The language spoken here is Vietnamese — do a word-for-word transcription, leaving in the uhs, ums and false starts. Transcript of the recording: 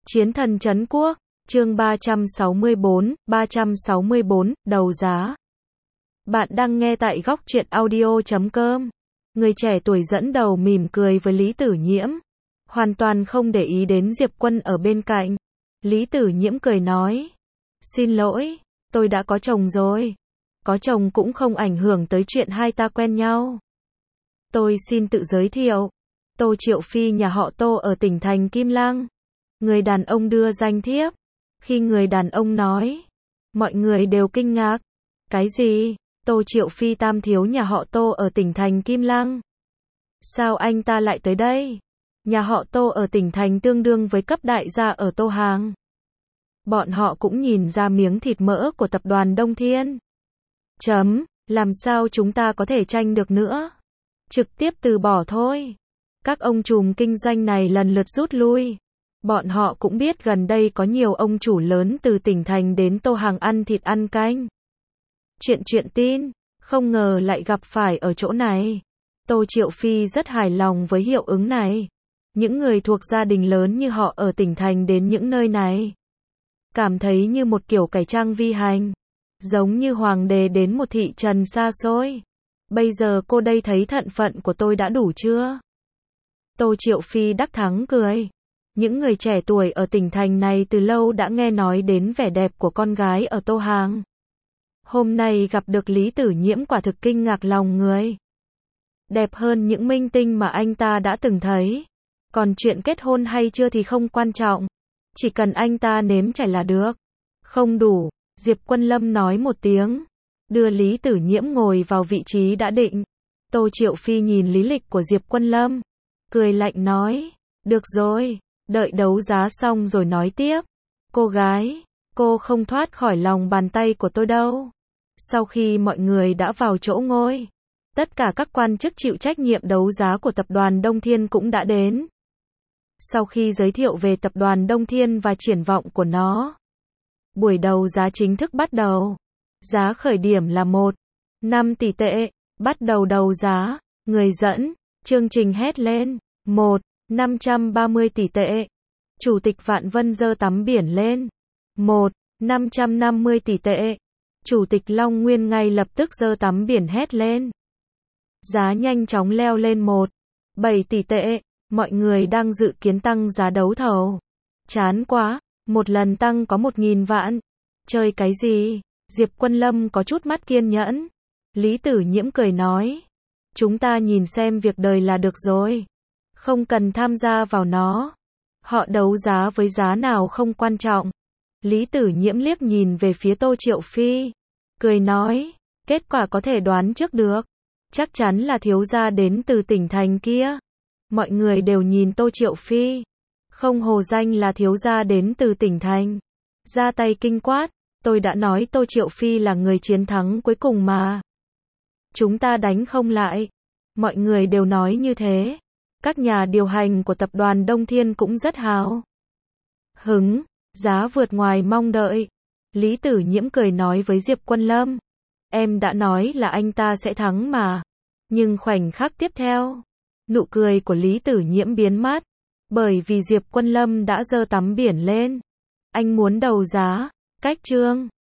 Chiến thần trấn quốc, chương ba trăm sáu mươi bốn, ba trăm sáu mươi bốn, đầu giá. Bạn đang nghe tại góc truyện audio chấm com. Người trẻ tuổi dẫn đầu mỉm cười với Lý Tử Nhiễm, hoàn toàn không để ý đến Diệp Quân ở bên cạnh. Lý Tử Nhiễm cười nói, xin lỗi, tôi đã có chồng rồi. Có chồng cũng không ảnh hưởng tới chuyện hai ta quen nhau. Tôi xin tự giới thiệu, Tô Triệu Phi nhà họ Tô ở tỉnh thành Kim Lăng. Người đàn ông đưa danh thiếp. Khi người đàn ông nói, mọi người đều kinh ngạc. Cái gì? Tô Triệu Phi tam thiếu nhà họ Tô ở tỉnh thành Kim Lăng. Sao anh ta lại tới đây? Nhà họ Tô ở tỉnh thành tương đương với cấp đại gia ở Tô Hàng. Bọn họ cũng nhìn ra miếng thịt mỡ của tập đoàn Đông Thiên. Chấm, làm sao chúng ta có thể tranh được nữa? Trực tiếp từ bỏ thôi. Các ông trùm kinh doanh này lần lượt rút lui. Bọn họ cũng biết gần đây có nhiều ông chủ lớn từ tỉnh thành đến Tô Hàng ăn thịt ăn canh. Chuyện chuyện tin, không ngờ lại gặp phải ở chỗ này. Tô Triệu Phi rất hài lòng với hiệu ứng này. Những người thuộc gia đình lớn như họ ở tỉnh thành đến những nơi này, cảm thấy như một kiểu cải trang vi hành, giống như hoàng đế đến một thị trấn xa xôi. Bây giờ cô đây thấy thận phận của tôi đã đủ chưa? Tô Triệu Phi đắc thắng cười. Những người trẻ tuổi ở tỉnh thành này từ lâu đã nghe nói đến vẻ đẹp của con gái ở Tô Hàng. Hôm nay gặp được Lý Tử Nhiễm quả thực kinh ngạc lòng người. Đẹp hơn những minh tinh mà anh ta đã từng thấy. Còn chuyện kết hôn hay chưa thì không quan trọng. Chỉ cần anh ta nếm trải là được. Không đủ, Diệp Quân Lâm nói một tiếng, đưa Lý Tử Nhiễm ngồi vào vị trí đã định. Tô Triệu Phi nhìn lý lịch của Diệp Quân Lâm, cười lạnh nói, được rồi, đợi đấu giá xong rồi nói tiếp. Cô gái, cô không thoát khỏi lòng bàn tay của tôi đâu. Sau khi mọi người đã vào chỗ ngồi, tất cả các quan chức chịu trách nhiệm đấu giá của tập đoàn Đông Thiên cũng đã đến. Sau khi giới thiệu về tập đoàn Đông Thiên và triển vọng của nó, buổi đấu giá chính thức bắt đầu. Giá khởi điểm là một phẩy năm tỷ tệ. Bắt đầu đấu giá, người dẫn chương trình hét lên, một phẩy năm trăm ba mươi tỷ tệ. Chủ tịch Vạn Vân giơ tấm biển lên, một phẩy năm trăm năm mươi tỷ tệ. Chủ tịch Long Nguyên ngay lập tức giơ tấm biển hét lên. Giá nhanh chóng leo lên một phẩy bảy tỷ tệ. Mọi người đang dự kiến tăng giá đấu thầu. Chán quá, một lần tăng có một nghìn vạn. Chơi cái gì? Diệp Quân Lâm có chút mất kiên nhẫn. Lý Tử Nhiễm cười nói, chúng ta nhìn xem việc đời là được rồi. Không cần tham gia vào nó. Họ đấu giá với giá nào không quan trọng. Lý Tử Nhiễm liếc nhìn về phía Tô Triệu Phi, cười nói, kết quả có thể đoán trước được. Chắc chắn là thiếu gia đến từ tỉnh thành kia. Mọi người đều nhìn Tô Triệu Phi, không hổ danh là thiếu gia đến từ tỉnh thành. Ra tay kinh quát, tôi đã nói Tô Triệu Phi là người chiến thắng cuối cùng mà. Chúng ta đánh không lại. Mọi người đều nói như thế. Các nhà điều hành của tập đoàn Đông Thiên cũng rất hào hứng, giá vượt ngoài mong đợi. Lý Tử Nhiễm cười nói với Diệp Quân Lâm, em đã nói là anh ta sẽ thắng mà. Nhưng khoảnh khắc tiếp theo, nụ cười của Lý Tử Nhiễm biến mất, bởi vì Diệp Quân Lâm đã giơ tấm biển lên. Anh muốn đấu giá, cách chương.